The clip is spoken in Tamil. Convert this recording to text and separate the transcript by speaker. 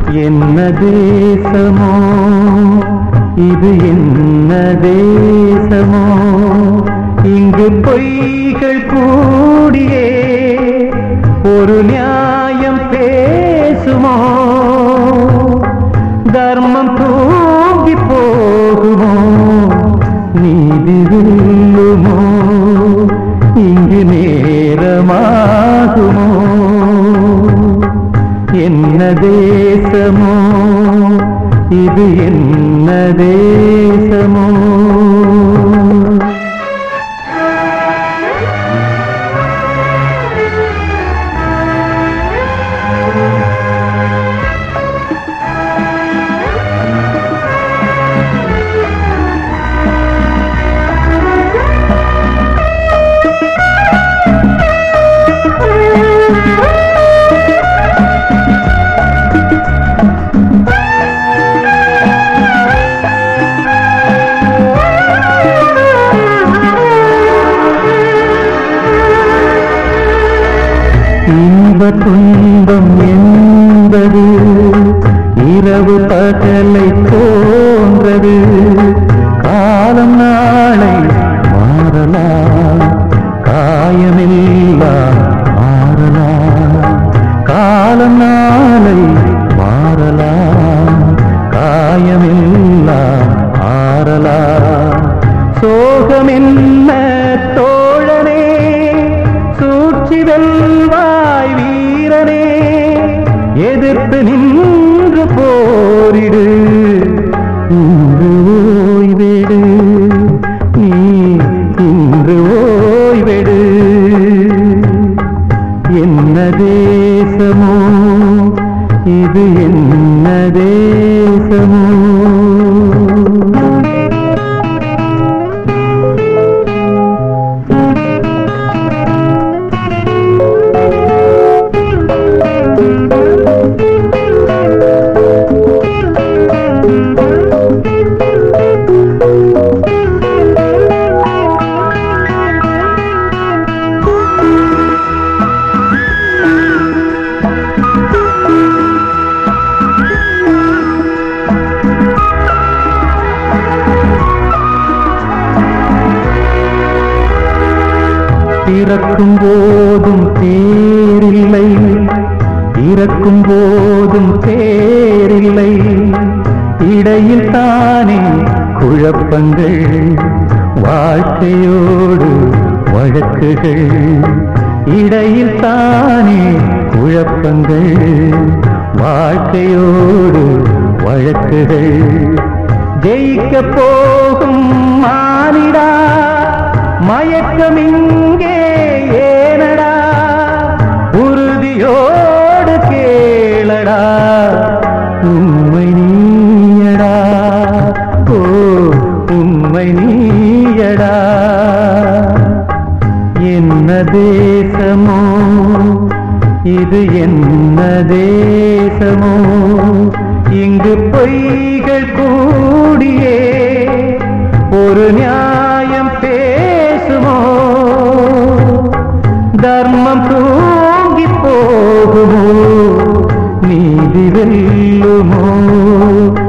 Speaker 1: என்ன தேசமோ இது, என்ன தேசமோ, இங்கு பொய்கள் கூடியே ஒரு நியாயம் பேசுமோ? தர்மம் தூங்கி போகுமோ, நீதி வெல்லுமோ, இங்கு நேரமாகுமோ? என்ன தேசமோ இது, என்ன தேசமோ? இன்ப துன்பம் என்பது இரவு பகலை போன்றது. காலம் நாளை மாறலாம், காயமெல்லாம் மாறலாம். காலம் நாளை மாறலாம், காயமெல்லாம் மாறலாம். சோகம் என்ன தோழனே, சூழ்ச்சி வெல்வாய் வீரனே, எதிர்த்து நின்று போரிடு. இன்று ஓய்வெடு, நீ இன்று ஓய்வெடு. என்ன தேசமோ இது, என்ன தேசமோ? பிறக்கும் போதும் பேரில்லை, இறக்கும் போதும் பேரில்லை. இடையில் தானே குழப்பங்கள், வாழ்க்கையோடு வழக்குகள். இடையில் தானே குழப்பங்கள், வாழ்க்கையோடு வழக்குகள். ஜெயிக்க போகும் மானிடா, மயக்கம் இங்கே ஏனடா? உறுதியோடு கேளடா, உண்மை நீயடா, ஓ உண்மை நீயடா. என்ன தேசமோ இது, என்ன தேசமோ, இங்கு பொய்கள் கூடியே ஒரு நியாயம் பேசுமோ? தர்மம் தூங்கி போகுமோ, நீதி வெல்லுமோ,